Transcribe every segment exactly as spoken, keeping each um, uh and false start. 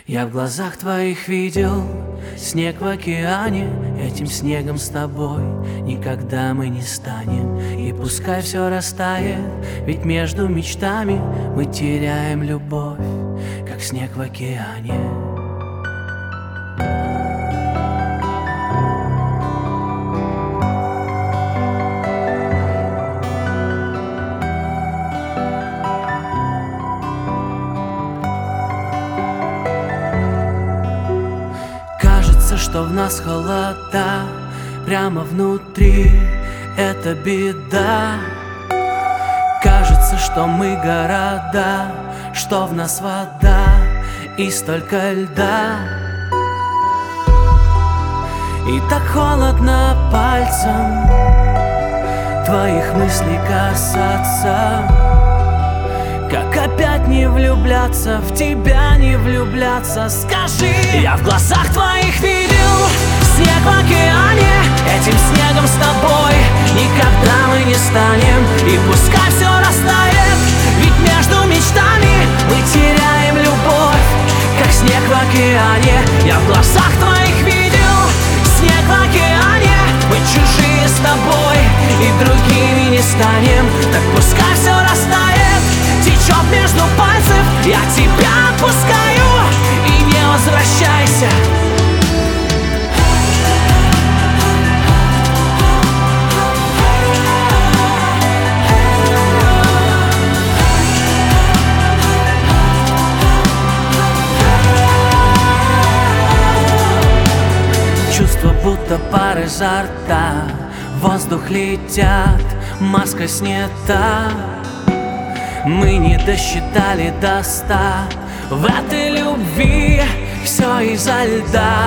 Я в глазах твоих видел снег в океане. Этим снегом с тобой никогда мы не станем. И пускай все растает, ведь между мечтами мы теряем любовь, как снег в океане. Кажется, что в нас холода, прямо внутри это беда. Кажется, что мы города, что в нас вода и столько льда. И так холодно пальцем твоих мыслей касаться. Как опять не влюбляться, в тебя не влюбляться, скажи. Я в глазах твоих видел снег в океане. Этим снегом с тобой никогда мы не станем. И пускай все растает, ведь между мечтами мы теряем любовь, как снег в океане. Я в глазах твоих видел снег в океане. Мы чужие с тобой и другими не станем. Так пускай все растает, течет между пальцев, я тебя отпускаю, и не возвращайся. Чувство, будто пар изо рта, воздух летят, маска снята. Мы не досчитали до ста, в этой любви все из-за льда.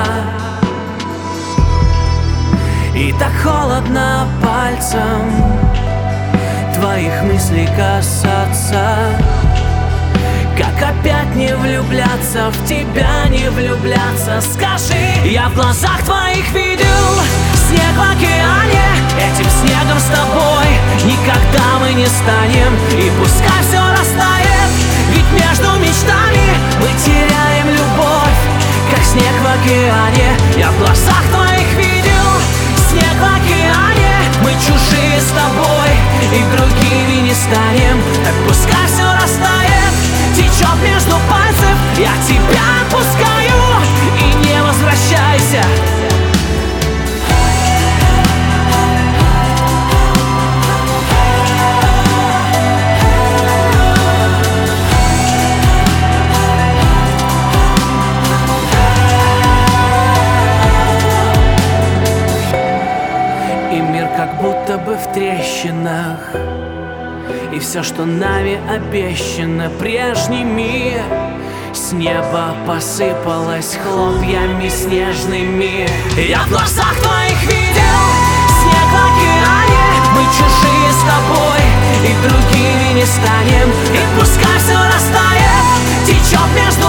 И так холодно пальцем твоих мыслей касаться. Как опять не влюбляться, в тебя не влюбляться, скажи. Я в глазах твоих видел снег в океане. Этим снегом с тобой никогда мы не станем. И пускай все растает, ведь между мечтами мы теряем любовь, как снег в океане. Я в глазах твоих видел снег в океане. Мы чужие с тобой и другими не станем. Так пускай все растает, течет между пальцев, я тебя отпускаю, и не возвращайся. И мир как будто бы в трещинах, и все, что нами обещано, прежний мир с неба посыпалось хлопьями снежными. Я в глазах твоих видел снег в океане. Мы чужие с тобой и другими не станем. И пускай все растает, течет между